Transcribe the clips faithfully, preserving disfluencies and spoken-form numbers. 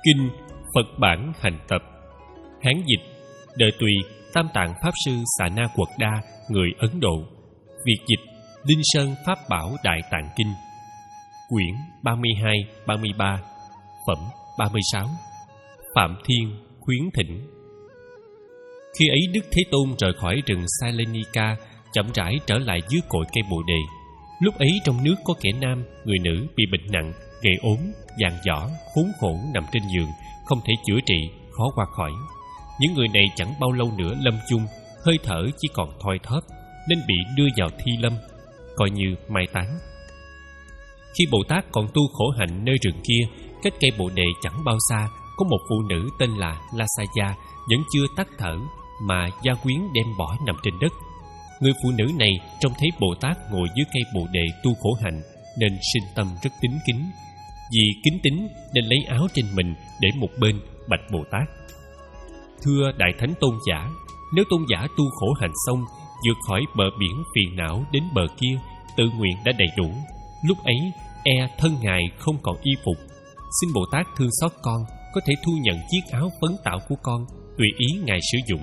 Kinh Phật Bản Hành Tập. Hán dịch: Đời Tùy Tam Tạng Pháp Sư Xà Na Quật Đa, người Ấn Độ. Việt dịch: Linh Sơn Pháp Bảo Đại Tạng Kinh. Quyển ba mươi hai, ba mươi ba. Phẩm ba mươi sáu. Phạm Thiên khuyến thỉnh. Khi ấy Đức Thế Tôn rời khỏi rừng Salenika, chậm rãi trở lại dưới cội cây Bồ Đề. Lúc ấy trong nước có kẻ nam, người nữ bị bệnh nặng, gầy ốm, dàn dỏ, khốn khổ nằm trên giường, không thể chữa trị, khó qua khỏi. Những người này chẳng bao lâu nữa lâm chung, hơi thở chỉ còn thoi thóp, nên bị đưa vào thi lâm, coi như mai táng. Khi Bồ Tát còn tu khổ hạnh nơi rừng kia, cách cây Bồ Đề chẳng bao xa, có một phụ nữ tên là Lasaya vẫn chưa tắt thở, mà gia quyến đem bỏ nằm trên đất. Người phụ nữ này trông thấy Bồ Tát ngồi dưới cây Bồ Đề tu khổ hạnh, nên sinh tâm rất tín kính. Vì kính tín nên lấy áo trên mình để một bên, bạch Bồ Tát: Thưa Đại Thánh Tôn giả, nếu Tôn giả tu khổ hạnh xong, vượt khỏi bờ biển phiền não đến bờ kia, tự nguyện đã đầy đủ, lúc ấy e thân Ngài không còn y phục. Xin Bồ Tát thương xót con, có thể thu nhận chiếc áo phấn tảo của con, tùy ý Ngài sử dụng.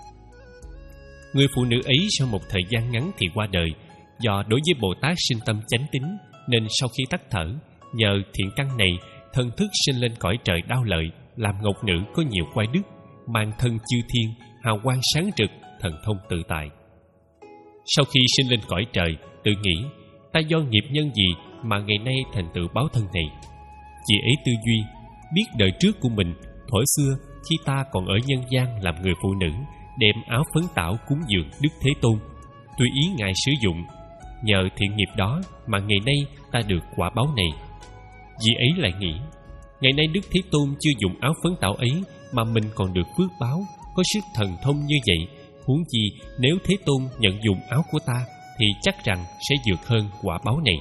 Người phụ nữ ấy sau một thời gian ngắn thì qua đời. Do đối với Bồ Tát sinh tâm chánh tín, nên sau khi tắt thở, nhờ thiện căn này, thần thức sinh lên cõi trời Đao Lợi, làm ngọc nữ có nhiều quai đức, mang thân chư thiên, hào quang sáng rực, thần thông tự tại. Sau khi sinh lên cõi trời, tự nghĩ: ta do nghiệp nhân gì mà ngày nay thành tựu báo thân này? Chị ấy tư duy, biết đời trước của mình, thuở xưa khi ta còn ở nhân gian làm người phụ nữ, đem áo phấn tảo cúng dường Đức Thế Tôn, tùy ý Ngài sử dụng. Nhờ thiện nghiệp đó mà ngày nay ta được quả báo này. Vì ấy lại nghĩ, ngày nay Đức Thế Tôn chưa dùng áo phấn tảo ấy mà mình còn được phước báo, có sức thần thông như vậy, huống chi nếu Thế Tôn nhận dùng áo của ta thì chắc rằng sẽ vượt hơn quả báo này.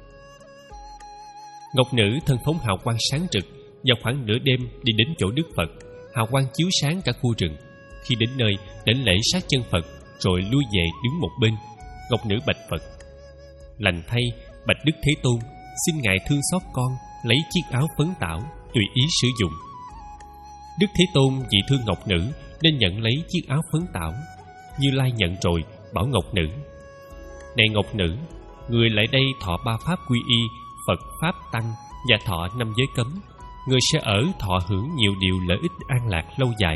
Ngọc nữ thân phóng hào quang sáng rực, vào khoảng nửa đêm đi đến chỗ Đức Phật, hào quang chiếu sáng cả khu rừng. Khi đến nơi, đảnh lễ sát chân Phật, rồi lui về đứng một bên. Ngọc nữ bạch Phật: Lành thay, bạch Đức Thế Tôn, xin Ngài thương xót con, lấy chiếc áo phấn tảo, tùy ý sử dụng. Đức Thế Tôn vì thương ngọc nữ nên nhận lấy chiếc áo phấn tảo. Như Lai nhận rồi, bảo ngọc nữ: Này ngọc nữ, người lại đây thọ ba pháp quy y, Phật, Pháp, Tăng và thọ năm giới cấm, người sẽ ở thọ hưởng nhiều điều lợi ích an lạc lâu dài.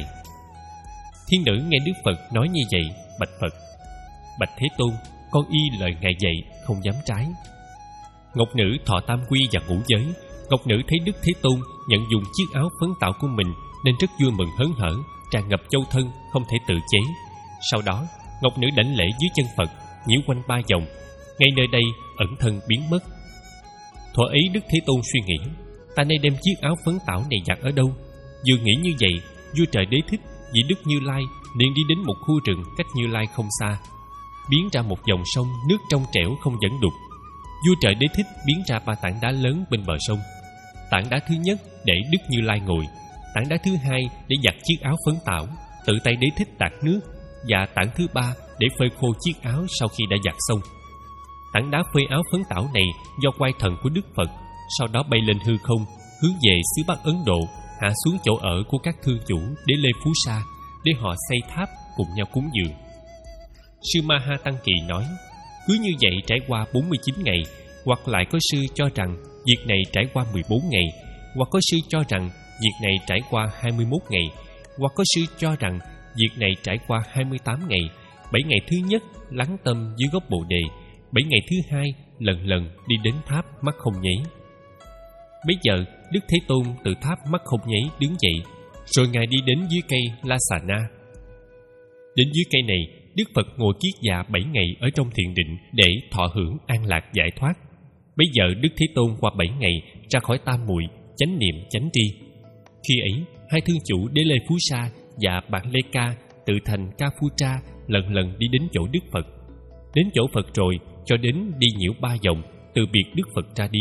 Thiên nữ nghe Đức Phật nói như vậy, bạch Phật: Bạch Thế Tôn, con y lời Ngài dạy, không dám trái. Ngọc nữ thọ tam quy và ngũ giới. Ngọc nữ thấy Đức Thế Tôn nhận dùng chiếc áo phấn tảo của mình nên rất vui mừng hớn hở, tràn ngập châu thân, không thể tự chế. Sau đó, ngọc nữ đảnh lễ dưới chân Phật, nhiễu quanh ba vòng, ngay nơi đây ẩn thân biến mất. Thuở ấy Đức Thế Tôn suy nghĩ: ta nay đem chiếc áo phấn tảo này giặt ở đâu? Vừa nghĩ như vậy, vua trời Đế Thích vị Đức Như Lai liền đi đến một khu rừng cách Như Lai không xa, biến ra một dòng sông nước trong trẻo không dẫn đục. Vua trời Đế Thích biến ra ba tảng đá lớn bên bờ sông. Tảng đá thứ nhất để Đức Như Lai ngồi, tảng đá thứ hai để giặt chiếc áo phấn tảo, tự tay Đế Thích tạt nước, và tảng thứ ba để phơi khô chiếc áo sau khi đã giặt xong. Tảng đá phơi áo phấn tảo này do quay thần của Đức Phật, sau đó bay lên hư không, hướng về xứ Bắc Ấn Độ, hạ xuống chỗ ở của các thương chủ Đế Lê Phú Sa, để họ xây tháp cùng nhau cúng dường. Sư Ma Ha Tăng Kỳ nói: cứ như vậy trải qua bốn mươi chín ngày, hoặc lại có sư cho rằng việc này trải qua mười bốn ngày, hoặc có sư cho rằng việc này trải qua hai mươi mốt ngày, hoặc có sư cho rằng việc này trải qua hai mươi tám ngày. Bảy ngày thứ nhất lắng tâm dưới gốc Bồ Đề, bảy ngày thứ hai lần lần đi đến tháp mắt không nháy. Bấy giờ Đức Thế Tôn từ tháp mắt không nháy đứng dậy, rồi Ngài đi đến dưới cây La Xà Na. Đến dưới cây này, Đức Phật ngồi kiết già bảy ngày ở trong thiền định để thọ hưởng an lạc giải thoát. Bấy giờ Đức Thế Tôn qua bảy ngày ra khỏi tam muội, chánh niệm chánh tri. Khi ấy, hai thương chủ Đế Lê Phú Sa và Bạn Lê Ca tự thành Ca Phu Tra lần lần đi đến chỗ Đức Phật. Đến chỗ Phật rồi cho đến đi nhiễu ba vòng, từ biệt Đức Phật ra đi.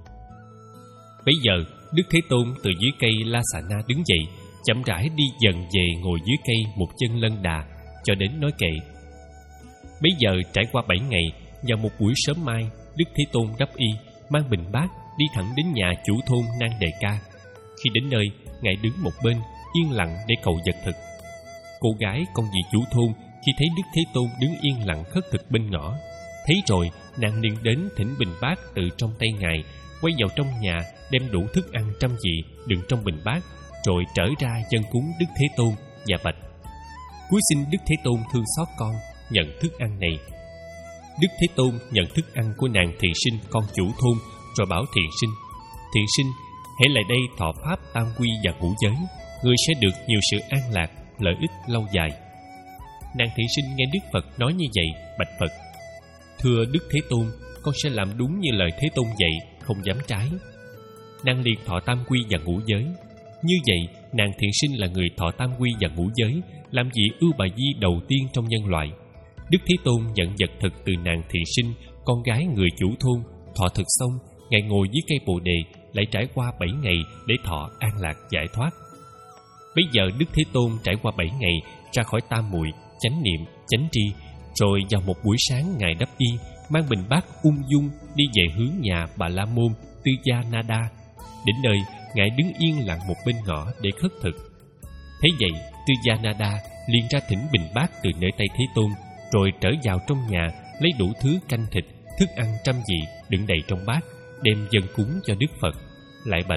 Bấy giờ Đức Thế Tôn từ dưới cây La Xà Na đứng dậy, chậm rãi đi dần về ngồi dưới cây một chân lân đà, cho đến nói kệ. Bấy giờ trải qua bảy ngày, vào một buổi sớm mai, Đức Thế Tôn đắp y, mang bình bát đi thẳng đến nhà chủ thôn Nan Đề Ca. Khi đến nơi, ngài đứng một bên, yên lặng để cầu vật thực. Cô gái con dì chủ thôn khi thấy Đức Thế Tôn đứng yên lặng khất thực bên ngõ, thấy rồi nàng liền đến thỉnh bình bát từ trong tay ngài, quay vào trong nhà đem đủ thức ăn trăm vị đựng trong bình bát, rồi trở ra dâng cúng Đức Thế Tôn và bạch: Cúi xin Đức Thế Tôn thương xót con, nhận thức ăn này. Đức Thế Tôn nhận thức ăn của nàng thiện sinh con chủ thôn, rồi bảo thiện sinh: Thiện sinh, hãy lại đây thọ pháp tam quy và ngũ giới, ngươi sẽ được nhiều sự an lạc, lợi ích lâu dài. Nàng thiện sinh nghe Đức Phật nói như vậy, bạch Phật: Thưa Đức Thế Tôn, con sẽ làm đúng như lời Thế Tôn dạy, không dám trái. Nàng liền thọ tam quy và ngũ giới. Như vậy, nàng thiện sinh là người thọ tam quy và ngũ giới, làm vị ưu bà di đầu tiên trong nhân loại. Đức Thế Tôn nhận vật thực từ nàng thiện sinh, con gái người chủ thôn. Thọ thực xong, ngài ngồi dưới cây bồ đề, lại trải qua bảy ngày để thọ an lạc giải thoát. Bây giờ Đức Thế Tôn trải qua bảy ngày ra khỏi tam muội, chánh niệm, chánh tri, rồi vào một buổi sáng ngài đắp y, mang bình bát ung dung đi về hướng nhà Bà La Môn Tư Gia Nada. Đến nơi, ngài đứng yên lặng một bên ngõ để khất thực. Thấy vậy, Tư Gia Nada liền ra thỉnh bình bát từ nơi tay Thế Tôn, rồi trở vào trong nhà lấy đủ thứ canh thịt, thức ăn trăm vị đựng đầy trong bát, đem dâng cúng cho Đức Phật, lại bạch: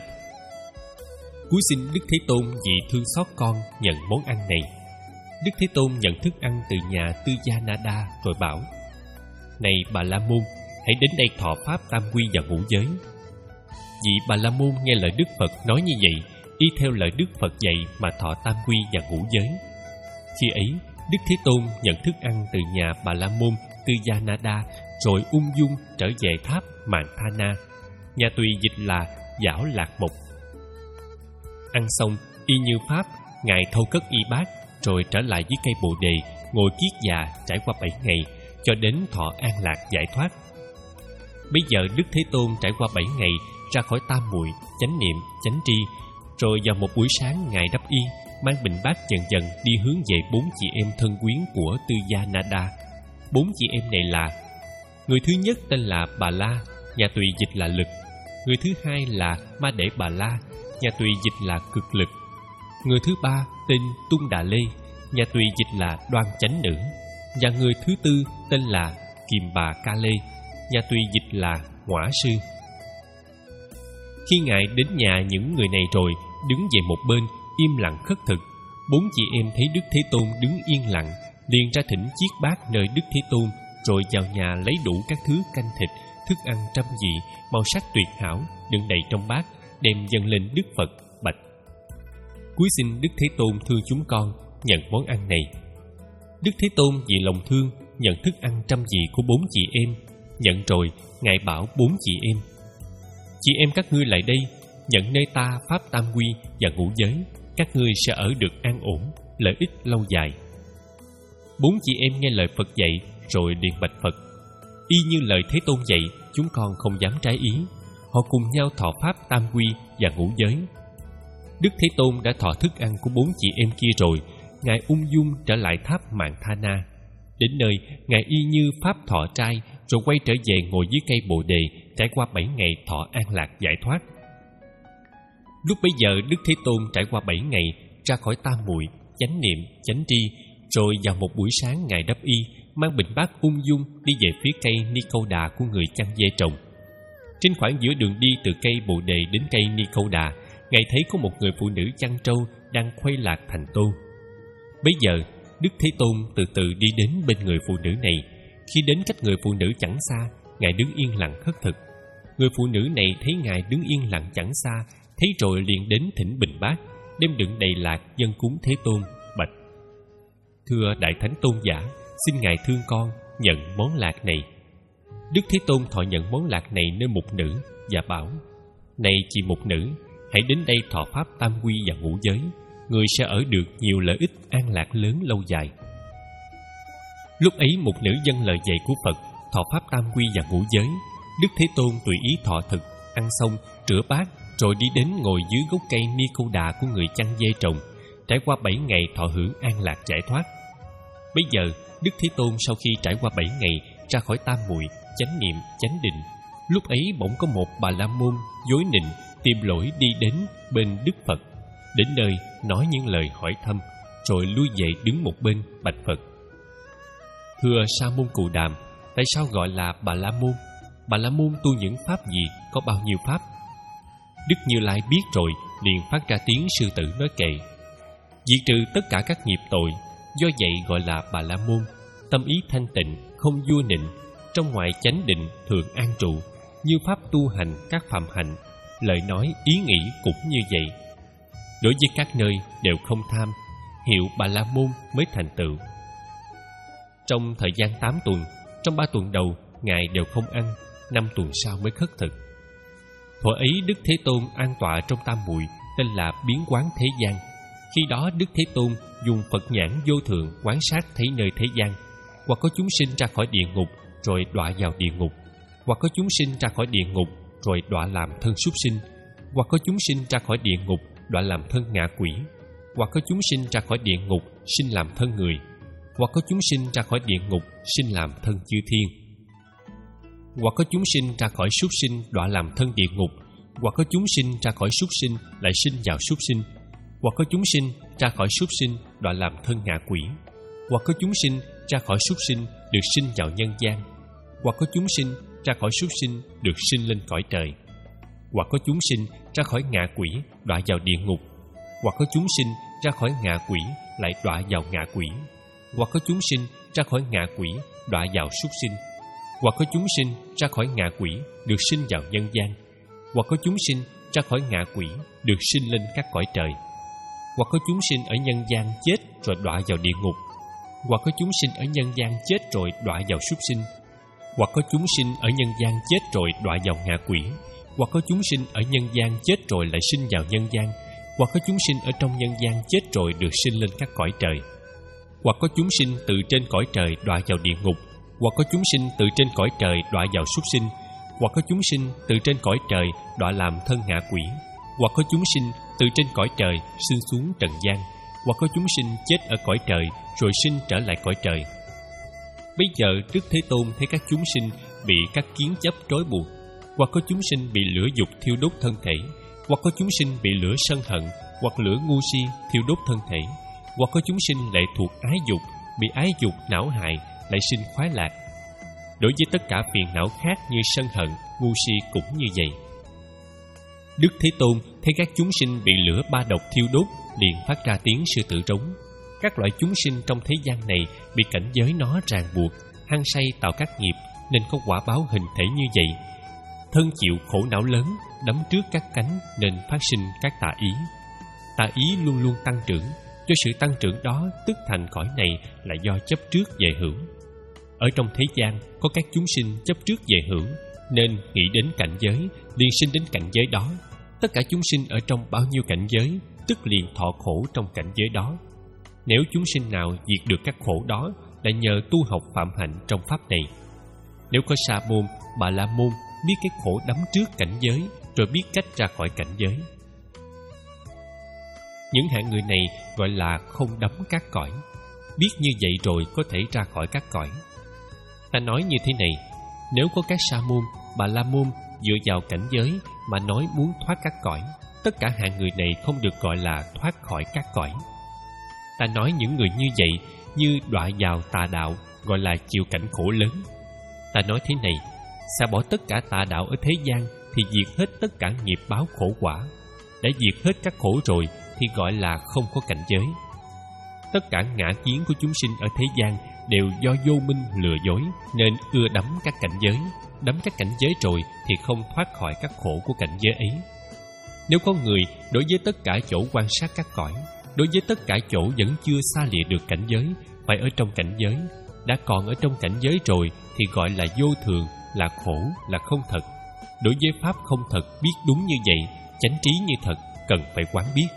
Cúi xin Đức Thế Tôn vì thương xót con nhận món ăn này. Đức Thế Tôn nhận thức ăn từ nhà Tư Gia Nada, rồi bảo: Này Bà La Môn, hãy đến đây thọ pháp tam quy và ngũ giới. Vị Bà La Môn nghe lời Đức Phật nói như vậy, y theo lời Đức Phật dạy mà thọ tam quy và ngũ giới. Khi ấy, Đức Thế Tôn nhận thức ăn từ nhà Bà La Môn Tư Gia Nada, rồi ung dung trở về tháp Mạn Tha Na, nhà tùy dịch là Giảo Lạc Mục. Ăn xong, y như pháp, ngài thâu cất y bát, rồi trở lại dưới cây bồ đề, ngồi kiết già trải qua bảy ngày, cho đến thọ an lạc giải thoát. Bây giờ Đức Thế Tôn trải qua bảy ngày ra khỏi tam muội, chánh niệm, chánh tri, rồi vào một buổi sáng ngài đắp y, mang bình bát dần dần đi hướng về bốn chị em thân quyến của Tư Gia Nada. Bốn chị em này là: người thứ nhất tên là Bà La, nhà tùy dịch là lực; người thứ hai là Ma Để Bà La, nhà tùy dịch là cực lực; người thứ ba tên Tung Đà Lê, nhà tùy dịch là đoan chánh nữ; và người thứ tư tên là Kiềm Bà Ca Lê, nhà tùy dịch là ngõa sư. Khi ngài đến nhà những người này rồi, đứng về một bên im lặng khất thực, bốn chị em thấy Đức Thế Tôn đứng yên lặng, liền ra thỉnh chiếc bát nơi Đức Thế Tôn, rồi vào nhà lấy đủ các thứ canh thịt, thức ăn trăm vị, màu sắc tuyệt hảo đựng đầy trong bát, đem dâng lên Đức Phật, bạch: Cúi xin Đức Thế Tôn thương chúng con nhận món ăn này. Đức Thế Tôn vì lòng thương nhận thức ăn trăm vị của bốn chị em. Nhận rồi, ngài bảo bốn chị em: Chị em các ngươi lại đây, nhận nơi ta pháp tam quy và ngũ giới, các ngươi sẽ ở được an ổn, lợi ích lâu dài. Bốn chị em nghe lời Phật dạy, rồi liền bạch Phật: Y như lời Thế Tôn dạy, chúng con không dám trái ý. Họ cùng nhau thọ pháp tam quy và ngũ giới. Đức Thế Tôn đã thọ thức ăn của bốn chị em kia rồi, ngài ung dung trở lại tháp Mạn Tha Na. Đến nơi, ngài y như pháp thọ trai, rồi quay trở về ngồi dưới cây bồ đề, trải qua bảy ngày thọ an lạc giải thoát. Lúc bấy giờ Đức Thế Tôn trải qua bảy ngày ra khỏi tam muội, chánh niệm, chánh tri, rồi vào một buổi sáng ngài đắp y, mang bình bát ung dung đi về phía cây ni câu đà của người chăn dê trồng. Trên khoảng giữa đường đi từ cây bồ đề đến cây ni câu đà, ngài thấy có một người phụ nữ chăn trâu đang khuây lạc thành tô. Bấy giờ Đức Thế Tôn từ từ đi đến bên người phụ nữ này. Khi đến cách người phụ nữ chẳng xa, ngài đứng yên lặng khất thực. Người phụ nữ này thấy ngài đứng yên lặng chẳng xa, thấy rồi liền đến thỉnh bình bát, đem đựng đầy lạc dâng cúng Thế Tôn, bạch: Thưa Đại Thánh Tôn giả, xin ngài thương con nhận món lạc này. Đức Thế Tôn thọ nhận món lạc này nơi mục nữ và bảo: Này chị mục nữ, hãy đến đây thọ pháp tam quy và ngũ giới, người sẽ ở được nhiều lợi ích an lạc lớn lâu dài. Lúc ấy mục nữ dâng lời dạy của Phật, thọ pháp tam quy và ngũ giới. Đức Thế Tôn tùy ý thọ thực, ăn xong rửa bát, rồi đi đến ngồi dưới gốc cây ni câu đà của người chăn dê trồng, trải qua bảy ngày thọ hưởng an lạc giải thoát. Bây giờ Đức Thế Tôn sau khi trải qua bảy ngày ra khỏi tam muội, chánh niệm, chánh định, lúc ấy bỗng có một Bà La Môn dối nịnh tìm lỗi đi đến bên Đức Phật. Đến nơi nói những lời hỏi thăm, rồi lui về đứng một bên bạch Phật: Thưa Sa môn Cù Đàm, tại sao gọi là Bà La Môn? Bà La Môn tu những pháp gì, có bao nhiêu pháp? Đức Như Lai biết rồi, liền phát ra tiếng sư tử nói kệ: Diệt trừ tất cả các nghiệp tội, do vậy gọi là Bà La Môn. Tâm ý thanh tịnh, không vua nịnh, trong ngoài chánh định thường an trụ, như pháp tu hành các phạm hạnh, lời nói ý nghĩ cũng như vậy. Đối với các nơi đều không tham, hiệu Bà La Môn mới thành tựu. Trong thời gian tám tuần, trong ba tuần đầu Ngài đều không ăn, năm tuần sau mới khất thực. Thuở ấy Đức Thế Tôn an tọa trong tam muội, tên là biến quán thế gian. Khi đó Đức Thế Tôn dùng Phật nhãn vô thượng quan sát thấy nơi thế gian, hoặc có chúng sinh ra khỏi địa ngục rồi đọa vào địa ngục, hoặc có chúng sinh ra khỏi địa ngục rồi đọa làm thân súc sinh, hoặc có chúng sinh ra khỏi địa ngục đọa làm thân ngạ quỷ, hoặc có chúng sinh ra khỏi địa ngục sinh làm thân người, hoặc có chúng sinh ra khỏi địa ngục sinh làm thân chư thiên, hoặc có chúng sinh ra khỏi súc sinh đọa làm thân địa ngục, hoặc có chúng sinh ra khỏi súc sinh lại sinh vào súc sinh, hoặc có chúng sinh ra khỏi súc sinh đọa làm thân ngạ quỷ, hoặc có chúng sinh ra khỏi súc sinh được sinh vào nhân gian, hoặc có chúng sinh ra khỏi súc sinh được sinh lên cõi trời, hoặc có chúng sinh ra khỏi ngạ quỷ đọa vào địa ngục, hoặc có chúng sinh ra khỏi ngạ quỷ lại đọa vào ngạ quỷ, hoặc có chúng sinh ra khỏi ngạ quỷ đọa vào súc sinh, hoặc có chúng sinh ra khỏi ngạ quỷ được sinh vào nhân gian, hoặc có chúng sinh ra khỏi ngạ quỷ được sinh lên các cõi trời, hoặc có chúng sinh ở nhân gian chết rồi đọa vào địa ngục, hoặc có chúng sinh ở nhân gian chết rồi đọa vào súc sinh, hoặc có chúng sinh ở nhân gian chết rồi đọa vào ngạ quỷ, hoặc có chúng sinh ở nhân gian chết rồi lại sinh vào nhân gian, hoặc có chúng sinh ở trong nhân gian chết rồi được sinh lên các cõi trời, hoặc có chúng sinh từ trên cõi trời đọa vào địa ngục, hoặc có chúng sinh từ trên cõi trời đọa vào súc sinh, hoặc có chúng sinh từ trên cõi trời đọa làm thân ngạ quỷ, hoặc có chúng sinh từ trên cõi trời sinh xuống trần gian, hoặc có chúng sinh chết ở cõi trời rồi sinh trở lại cõi trời. Bây giờ Đức Thế Tôn thấy các chúng sinh bị các kiến chấp trói buộc, hoặc có chúng sinh bị lửa dục thiêu đốt thân thể, hoặc có chúng sinh bị lửa sân hận hoặc lửa ngu si thiêu đốt thân thể, hoặc có chúng sinh lệ thuộc ái dục, bị ái dục não hại lại sinh khoái lạc. Đối với tất cả phiền não khác như sân hận, ngu si cũng như vậy. Đức Thế Tôn thấy các chúng sinh bị lửa ba độc thiêu đốt, liền phát ra tiếng sư tử trống. Các loại chúng sinh trong thế gian này bị cảnh giới nó ràng buộc, hăng say tạo các nghiệp, nên có quả báo hình thể như vậy. Thân chịu khổ não lớn, đắm trước các cánh nên phát sinh các tà ý. Tà ý luôn luôn tăng trưởng, do sự tăng trưởng đó tức thành cõi này là do chấp trước về hữu. Ở trong thế gian có các chúng sinh chấp trước về hữu, nên nghĩ đến cảnh giới liền sinh đến cảnh giới đó. Tất cả chúng sinh ở trong bao nhiêu cảnh giới, tức liền thọ khổ trong cảnh giới đó. Nếu chúng sinh nào diệt được các khổ đó là nhờ tu học phạm hạnh trong pháp này. Nếu có Sa môn, Bà La môn biết cái khổ đắm trước cảnh giới, rồi biết cách ra khỏi cảnh giới. Những hạng người này gọi là không đắm các cõi. Biết như vậy rồi có thể ra khỏi các cõi. Ta nói như thế này: nếu có các Sa môn, Bà La môn dựa vào cảnh giới mà nói muốn thoát các cõi, tất cả hạng người này không được gọi là thoát khỏi các cõi. Ta nói những người như vậy như đọa vào tà đạo, gọi là chịu cảnh khổ lớn. Ta nói thế này: xả bỏ tất cả tà đạo ở thế gian thì diệt hết tất cả nghiệp báo khổ quả. Đã diệt hết các khổ rồi thì gọi là không có cảnh giới. Tất cả ngã kiến của chúng sinh ở thế gian đều do vô minh lừa dối, nên ưa đắm các cảnh giới. Đắm các cảnh giới rồi thì không thoát khỏi các khổ của cảnh giới ấy. Nếu có người đối với tất cả chỗ quan sát các cõi, đối với tất cả chỗ vẫn chưa xa lìa được cảnh giới, phải ở trong cảnh giới, đã còn ở trong cảnh giới rồi thì gọi là vô thường, là khổ, là không thật. Đối với pháp không thật biết đúng như vậy, chánh trí như thật, cần phải quán biết.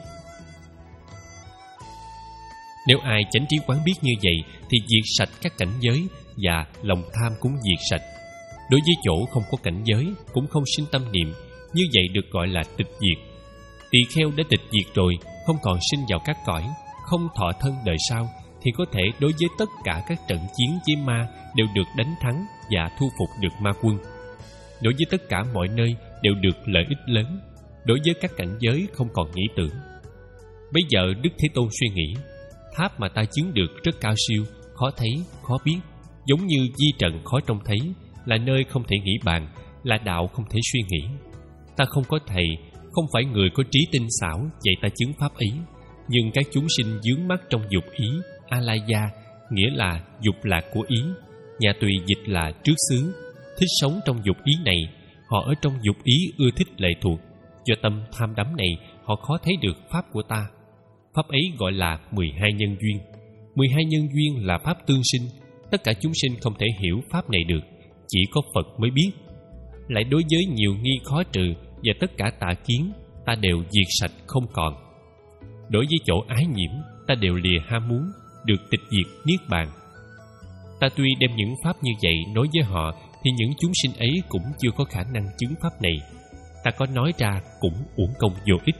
Nếu ai chánh trí quán biết như vậy thì diệt sạch các cảnh giới, và lòng tham cũng diệt sạch. Đối với chỗ không có cảnh giới cũng không sinh tâm niệm, như vậy được gọi là tịch diệt. Tỳ kheo đã tịch diệt rồi, không còn sinh vào các cõi, không thọ thân đời sau, thì có thể đối với tất cả các trận chiến với ma đều được đánh thắng và thu phục được ma quân. Đối với tất cả mọi nơi đều được lợi ích lớn. Đối với các cảnh giới không còn nghĩ tưởng. Bấy giờ Đức Thế Tôn suy nghĩ, tháp mà ta chứng được rất cao siêu, khó thấy, khó biết, giống như di trần khó trông thấy, là nơi không thể nghĩ bàn, là đạo không thể suy nghĩ. Ta không có thầy, không phải người có trí tinh xảo dạy ta chứng pháp ấy, nhưng các chúng sinh vướng mắc trong dục ý, alaya, nghĩa là dục lạc của ý, nhà Tùy dịch là trước xứ, thích sống trong dục ý này. Họ ở trong dục ý ưa thích lệ thuộc, do tâm tham đắm này họ khó thấy được pháp của ta. Pháp ấy gọi là mười hai nhân duyên. Mười hai nhân duyên là pháp tương sinh, tất cả chúng sinh không thể hiểu pháp này được, chỉ có Phật mới biết. Lại đối với nhiều nghi khó trừ và tất cả tà kiến, ta đều diệt sạch không còn. Đối với chỗ ái nhiễm, ta đều lìa ham muốn, được tịch diệt niết bàn. Ta tuy đem những pháp như vậy nói với họ, thì những chúng sinh ấy cũng chưa có khả năng chứng pháp này. Ta có nói ra cũng uổng công vô ích.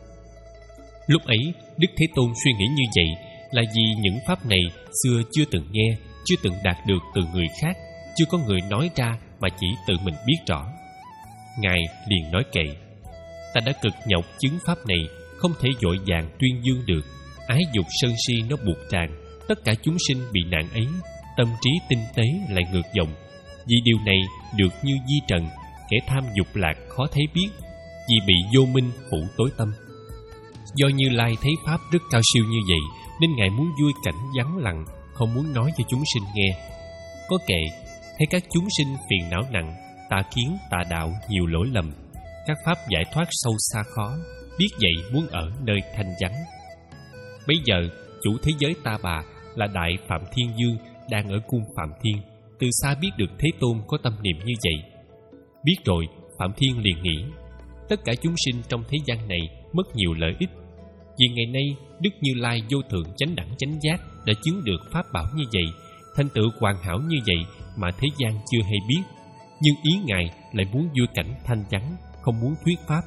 Lúc ấy Đức Thế Tôn suy nghĩ như vậy là vì những pháp này xưa chưa từng nghe, chưa từng đạt được từ người khác, chưa có người nói ra mà chỉ tự mình biết rõ. Ngài liền nói kệ: ta đã cực nhọc chứng pháp này, không thể vội vàng tuyên dương được. Ái dục sân si nó buộc tràn, tất cả chúng sinh bị nạn ấy, tâm trí tinh tế lại ngược dòng. Vì điều này được như di trần, kẻ tham dục lạc khó thấy biết, vì bị vô minh phủ tối tâm. Do Như Lai thấy pháp rất cao siêu như vậy, nên Ngài muốn vui cảnh vắng lặng, không muốn nói cho chúng sinh nghe. Có kệ: thấy các chúng sinh phiền não nặng, tà kiến tà đạo nhiều lỗi lầm, các pháp giải thoát sâu xa khó, biết vậy muốn ở nơi thanh vắng. Bấy giờ chủ thế giới Ta Bà là Đại Phạm Thiên Dương đang ở cung Phạm Thiên, từ xa biết được Thế Tôn có tâm niệm như vậy. Biết rồi, Phạm Thiên liền nghĩ: tất cả chúng sinh trong thế gian này mất nhiều lợi ích, vì ngày nay Đức Như Lai vô thượng chánh đẳng chánh giác đã chứng được pháp bảo như vậy, thành tựu hoàn hảo như vậy mà thế gian chưa hay biết. Nhưng ý Ngài lại muốn vui cảnh thanh vắng, không muốn thuyết pháp.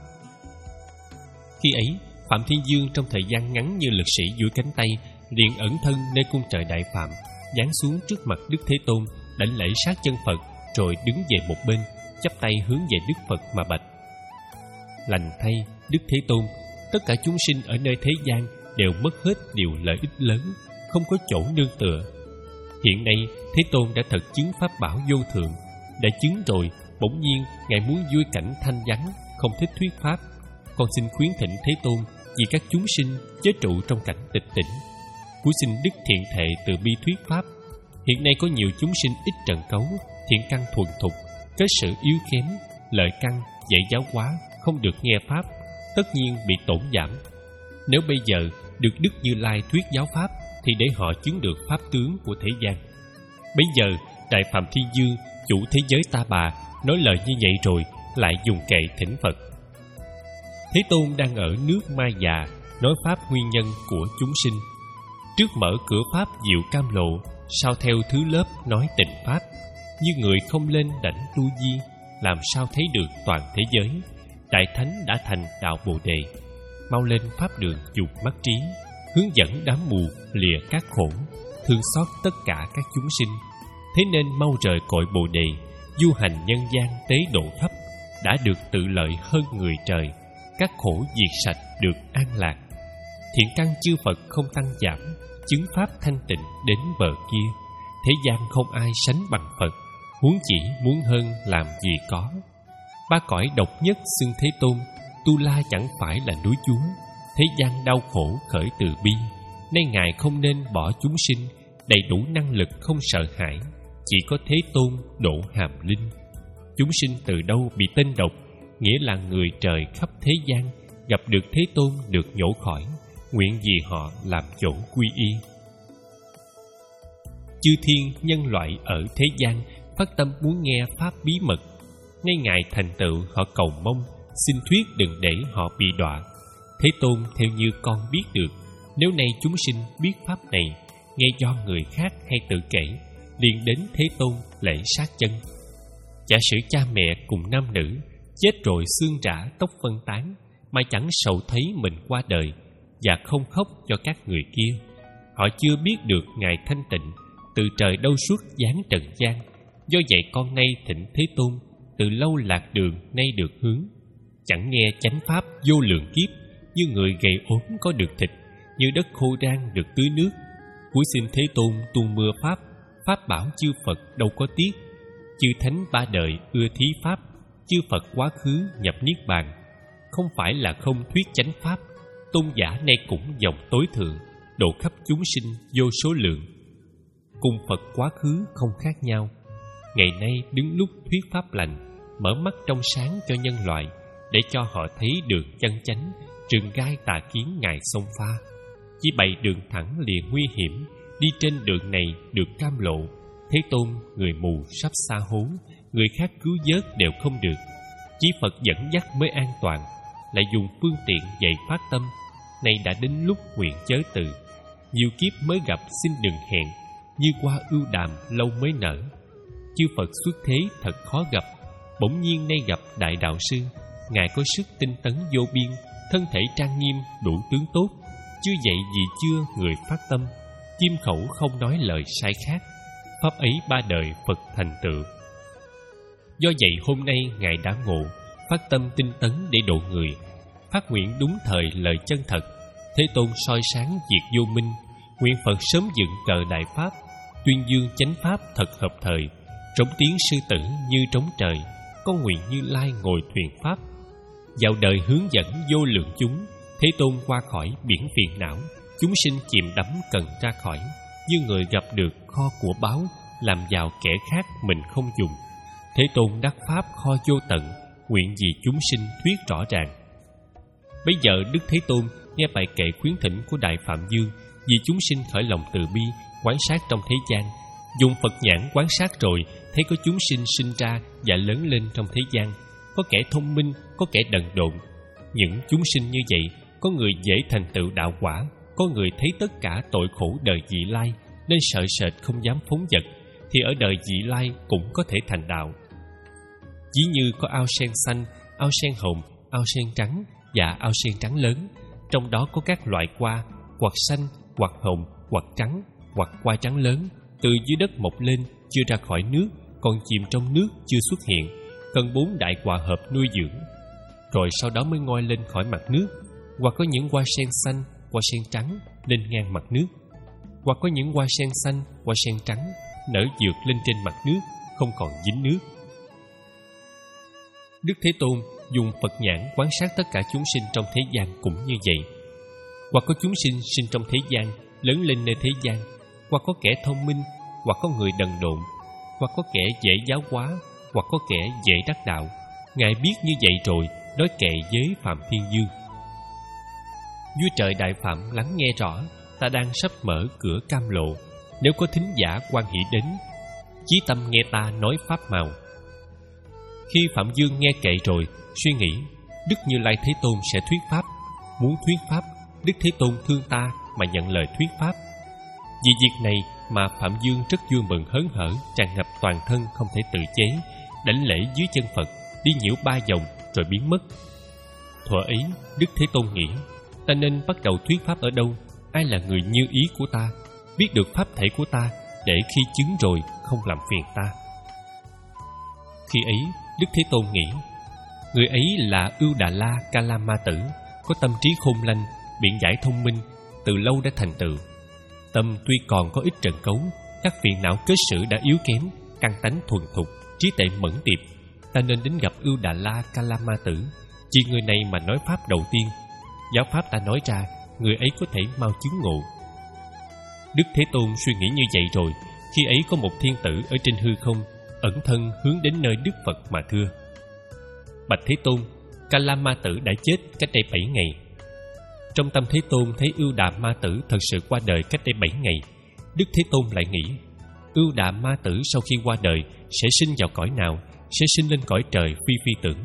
Khi ấy Phạm Thiên Dương trong thời gian ngắn như lực sĩ duỗi cánh tay, liền ẩn thân nơi cung trời Đại Phạm, giáng xuống trước mặt Đức Thế Tôn, đảnh lễ sát chân Phật, rồi đứng về một bên, chắp tay hướng về Đức Phật mà bạch: lành thay Đức Thế Tôn, tất cả chúng sinh ở nơi thế gian đều mất hết điều lợi ích lớn, không có chỗ nương tựa. Hiện nay Thế Tôn đã thật chứng pháp bảo vô thượng, đã chứng rồi, bỗng nhiên Ngài muốn vui cảnh thanh vắng, không thích thuyết pháp. Con xin khuyến thỉnh Thế Tôn vì các chúng sinh chế trụ trong cảnh tịch tỉnh, cúi xin đức thiện thệ từ bi thuyết pháp. Hiện nay có nhiều chúng sinh ít trần cấu, thiện căn thuần thục, kết sự yếu kém, lợi căn dạy giáo hóa, không được nghe pháp, tất nhiên bị tổn giảm. Nếu bây giờ được Đức Như Lai thuyết giáo pháp, thì để họ chứng được pháp tướng của thế gian. Bây giờ Đại Phạm Thiên Dương, chủ thế giới Ta Bà, nói lời như vậy rồi, lại dùng kệ thỉnh Phật. Thế Tôn đang ở nước Ma Già, nói pháp nguyên nhân của chúng sinh. Trước mở cửa pháp diệu cam lộ, sau theo thứ lớp nói tịnh pháp. Như người không lên đảnh tu di, làm sao thấy được toàn thế giới. Đại Thánh đã thành đạo Bồ Đề, mau lên pháp đường dục mắt trí, hướng dẫn đám mù lìa các khổ, thương xót tất cả các chúng sinh. Thế nên mau rời cội Bồ Đề, du hành nhân gian tế độ khắp, đã được tự lợi hơn người trời, các khổ diệt sạch được an lạc. Thiện căn chư Phật không tăng giảm, chứng pháp thanh tịnh đến bờ kia. Thế gian không ai sánh bằng Phật, huống chỉ muốn hơn làm gì có. Ba cõi độc nhất xưng Thế Tôn, Tu La chẳng phải là núi Chúa. Thế gian đau khổ khởi từ bi, nay Ngài không nên bỏ chúng sinh, đầy đủ năng lực không sợ hãi, chỉ có Thế Tôn độ hàm linh. Chúng sinh từ đâu bị tên độc, nghĩa là người trời khắp thế gian gặp được Thế Tôn được nhổ khỏi, nguyện vì họ làm chỗ quy y. Chư thiên nhân loại ở thế gian phát tâm muốn nghe pháp bí mật, nay Ngài thành tựu họ cầu mong, xin thuyết đừng để họ bị đọa. Thế Tôn theo như con biết được, nếu nay chúng sinh biết pháp này, nghe do người khác hay tự kể, liền đến Thế Tôn lễ sát chân. Giả sử cha mẹ cùng nam nữ chết rồi xương rã tóc phân tán, mà chẳng sầu thấy mình qua đời, và không khóc cho các người kia. Họ chưa biết được Ngài thanh tịnh, từ trời đâu suốt giáng trần gian. Do vậy con nay thỉnh Thế Tôn, từ lâu lạc đường nay được hướng. Chẳng nghe chánh pháp vô lượng kiếp, như người gầy ốm có được thịt, như đất khô rang được tưới nước. Cúi xin Thế Tôn tuôn mưa pháp, pháp bảo chư Phật đâu có tiếc. Chư thánh ba đời ưa thí pháp, chư Phật quá khứ nhập niết bàn. Không phải là không thuyết chánh pháp, tôn giả nay cũng dòng tối thượng, độ khắp chúng sinh vô số lượng. Cùng Phật quá khứ không khác nhau. Ngày nay đứng lúc thuyết pháp lành, mở mắt trong sáng cho nhân loại, để cho họ thấy đường chân chánh, rừng gai tà kiến Ngài xông pha. Chỉ bày đường thẳng lìa nguy hiểm, đi trên đường này được cam lộ. Thế Tôn người mù sắp xa hố, người khác cứu vớt đều không được. Chỉ Phật dẫn dắt mới an toàn, lại dùng phương tiện dạy phát tâm. Nay đã đến lúc nguyện chớ từ, nhiều kiếp mới gặp xin đừng hẹn, như hoa ưu đàm lâu mới nở. Chư Phật xuất thế thật khó gặp, bỗng nhiên nay gặp Đại Đạo Sư. Ngài có sức tinh tấn vô biên, thân thể trang nghiêm đủ tướng tốt. Chưa dạy gì chưa người phát tâm, chim khẩu không nói lời sai khác. Pháp ấy ba đời Phật thành tựu. Do vậy hôm nay Ngài đã ngộ, phát tâm tinh tấn để độ người, phát nguyện đúng thời lời chân thật. Thế Tôn soi sáng diệt vô minh, nguyện Phật sớm dựng cờ đại pháp, tuyên dương chánh pháp thật hợp thời. Trống tiếng sư tử như trống trời, con nguyện Như Lai ngồi thuyền pháp. Vào đời hướng dẫn vô lượng chúng, Thế Tôn qua khỏi biển phiền não, chúng sinh chìm đắm cần ra khỏi. Như người gặp được kho của báu, làm giàu kẻ khác mình không dùng. Thế Tôn đắc pháp kho vô tận, nguyện vì chúng sinh thuyết rõ ràng. Bây giờ Đức Thế Tôn nghe bài kệ khuyến thỉnh của Đại Phạm Dương, vì chúng sinh khởi lòng từ bi, quán sát trong thế gian. Dùng Phật nhãn quán sát rồi, thấy có chúng sinh sinh ra và lớn lên trong thế gian, có kẻ thông minh, có kẻ đần độn. Những chúng sinh như vậy, có người dễ thành tựu đạo quả, có người thấy tất cả tội khổ đời vị lai nên sợ sệt không dám phóng dật, thì ở đời vị lai cũng có thể thành đạo. Ví như có ao sen xanh, ao sen hồng, ao sen trắng và ao sen trắng lớn, trong đó có các loại hoa, hoặc xanh, hoặc hồng, hoặc trắng, hoặc hoa trắng lớn, từ dưới đất mọc lên, chưa ra khỏi nước, còn chìm trong nước chưa xuất hiện, cần bốn đại hòa hợp nuôi dưỡng, rồi sau đó mới ngoi lên khỏi mặt nước. Hoặc có những hoa sen xanh, hoa sen trắng lên ngang mặt nước, hoặc có những hoa sen xanh, hoa sen trắng nở dược lên trên mặt nước, không còn dính nước. Đức Thế Tôn dùng Phật nhãn quan sát tất cả chúng sinh trong thế gian cũng như vậy. Hoặc có chúng sinh sinh trong thế gian, lớn lên nơi thế gian, hoặc có kẻ thông minh, hoặc có người đần độn, hoặc có kẻ dễ giáo hóa, hoặc có kẻ dễ đắc đạo. Ngài biết như vậy rồi, nói kệ với Phạm Thiên Dương: Vua trời Đại Phạm lắng nghe rõ, ta đang sắp mở cửa cam lộ. Nếu có thính giả hoan hỷ đến, chí tâm nghe ta nói pháp màu. Khi Phạm Dương nghe kệ rồi, suy nghĩ Đức Như Lai Thế Tôn sẽ thuyết pháp. Muốn thuyết pháp, Đức Thế Tôn thương ta mà nhận lời thuyết pháp. Vì việc này mà Phạm Dương rất vui mừng hớn hở, tràn ngập toàn thân không thể tự chế, đảnh lễ dưới chân Phật, đi nhiễu ba vòng rồi biến mất. Thuở ấy, Đức Thế Tôn nghĩ: ta nên bắt đầu thuyết pháp ở đâu? Ai là người như ý của ta, biết được pháp thể của ta, để khi chứng rồi không làm phiền ta? Khi ấy, Đức Thế Tôn nghĩ: người ấy là Ưu Đà La Ca La Ma Tử, có tâm trí khôn lanh, biện giải thông minh, từ lâu đã thành tựu. Tâm tuy còn có ít trần cấu, các phiền não kết sử đã yếu kém, căn tánh thuần thục, trí tuệ mẫn tiệp. Ta nên đến gặp Ưu Đà La Ca La Ma Tử, vì người này mà nói pháp đầu tiên. Giáo pháp ta nói ra, người ấy có thể mau chứng ngộ. Đức Thế Tôn suy nghĩ như vậy rồi, khi ấy có một thiên tử ở trên hư không, ẩn thân hướng đến nơi Đức Phật mà thưa: Bạch Thế Tôn, Ca La Ma Tử đã chết cách đây bảy ngày. Trong tâm Thế Tôn thấy Ưu Đà Ma Tử thật sự qua đời cách đây bảy ngày. Đức Thế Tôn lại nghĩ: Ưu Đà Ma Tử sau khi qua đời sẽ sinh vào cõi nào? Sẽ sinh lên cõi trời phi phi tưởng.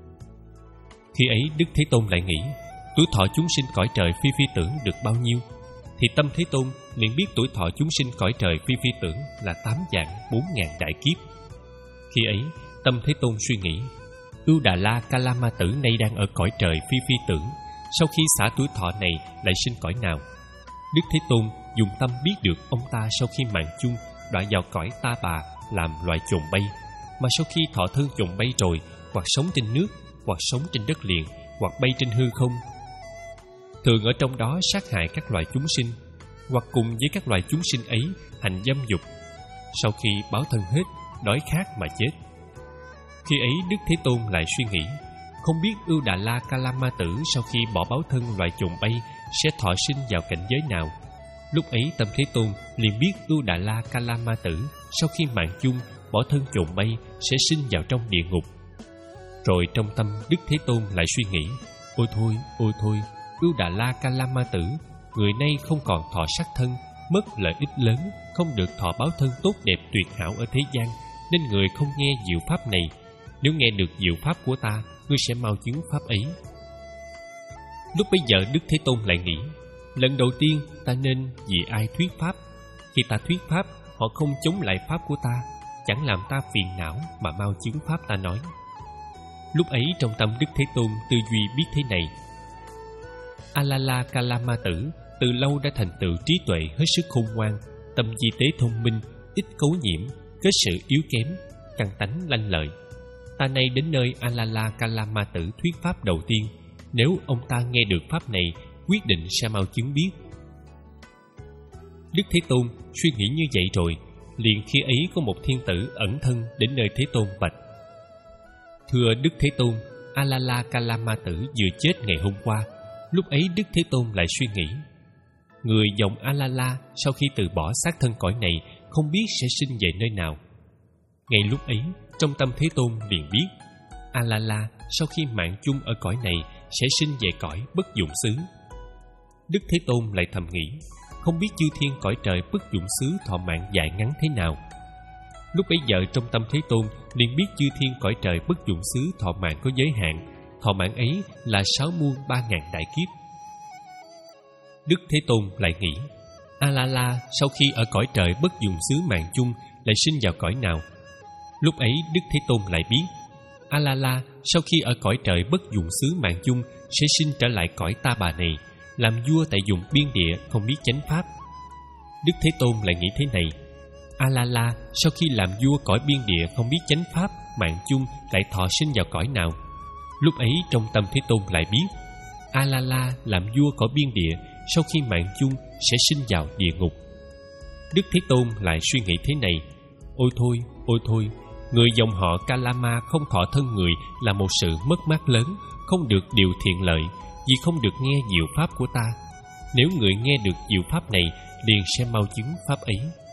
Khi ấy Đức Thế Tôn lại nghĩ: tuổi thọ chúng sinh cõi trời phi phi tưởng được bao nhiêu? Thì tâm Thế Tôn liền biết tuổi thọ chúng sinh cõi trời phi phi tưởng là tám vạn bốn ngàn đại kiếp. Khi ấy tâm Thế Tôn suy nghĩ: Ưu Đà La Ca La Ma Tử nay đang ở cõi trời phi phi tưởng, sau khi xả tuổi thọ này lại sinh cõi nào? Đức Thế Tôn dùng tâm biết được ông ta sau khi mạng chung đọa vào cõi Ta Bà làm loài chồn bay, mà sau khi thọ thân chồn bay rồi, hoặc sống trên nước, hoặc sống trên đất liền, hoặc bay trên hư không. thường ở trong đó sát hại các loài chúng sinh, hoặc cùng với các loài chúng sinh ấy hành dâm dục. Sau khi báo thân hết, đói khát mà chết. Khi ấy Đức Thế Tôn lại suy nghĩ, không biết Ưu Đà La Ca La Ma Tử sau khi bỏ báo thân loài trùng bay sẽ thọ sinh vào cảnh giới nào. Lúc ấy Tâm Thế Tôn liền biết Ưu Đà La Ca La Ma Tử sau khi mạng chung bỏ thân trùng bay sẽ sinh vào trong địa ngục. Rồi trong tâm Đức Thế Tôn lại suy nghĩ, ôi thôi, ôi thôi, Ưu Đà La Ca La Ma Tử, người nay không còn thọ sắc thân, mất lợi ích lớn, không được thọ báo thân tốt đẹp tuyệt hảo ở thế gian, nên người không nghe diệu pháp này. Nếu nghe được diệu pháp của ta, ngươi sẽ mau chứng pháp ấy. Lúc bấy giờ Đức Thế Tôn lại nghĩ, lần đầu tiên ta nên vì ai thuyết pháp. Khi ta thuyết pháp, họ không chống lại pháp của ta, chẳng làm ta phiền não mà mau chứng pháp ta nói. Lúc ấy trong tâm Đức Thế Tôn tư duy biết thế này: A-la-la Ca-la-ma Tử từ lâu đã thành tựu trí tuệ hết sức khôn ngoan, tâm di tế thông minh, ít cấu nhiễm, kết sự yếu kém, căn tánh lanh lợi. Ta nay đến nơi A-la-la Ca-la-ma Tử thuyết pháp đầu tiên, nếu ông ta nghe được pháp này, quyết định sẽ mau chứng biết. Đức Thế Tôn suy nghĩ như vậy rồi, liền khi ấy có một thiên tử ẩn thân đến nơi Thế Tôn bạch: Thưa Đức Thế Tôn, A-la-la Ca-la-ma Tử vừa chết ngày hôm qua. Lúc ấy Đức Thế Tôn lại suy nghĩ, người dòng A-la-la sau khi từ bỏ xác thân cõi này không biết sẽ sinh về nơi nào. Ngay lúc ấy trong tâm Thế Tôn liền biết, A-la-la sau khi mạng chung ở cõi này sẽ sinh về cõi bất dụng xứ. Đức Thế Tôn lại thầm nghĩ, không biết chư thiên cõi trời bất dụng xứ thọ mạng dài ngắn thế nào. Lúc bấy giờ trong tâm Thế Tôn liền biết chư thiên cõi trời bất dụng xứ thọ mạng có giới hạn, thọ mạng ấy là sáu muôn ba ngàn đại kiếp. Đức Thế Tôn lại nghĩ, A-la-la sau khi ở cõi trời bất dụng xứ mạng chung lại sinh vào cõi nào. Lúc ấy Đức Thế Tôn lại biết, A-la-la sau khi ở cõi trời bất dụng xứ mạng chung sẽ sinh trở lại cõi ta bà này, làm vua tại vùng biên địa không biết chánh pháp. Đức Thế Tôn lại nghĩ thế này: A-la-la sau khi làm vua cõi biên địa không biết chánh pháp mạng chung lại thọ sinh vào cõi nào. Lúc ấy trong tâm Thế Tôn lại biết, A-la-la làm vua cõi biên địa sau khi mạng chung sẽ sinh vào địa ngục. Đức Thế Tôn lại suy nghĩ thế này: ôi thôi, ôi thôi, người dòng họ Ca-la-ma không thọ thân người là một sự mất mát lớn, không được điều thiện lợi, vì không được nghe diệu pháp của ta. Nếu người nghe được diệu pháp này, liền sẽ mau chứng pháp ấy.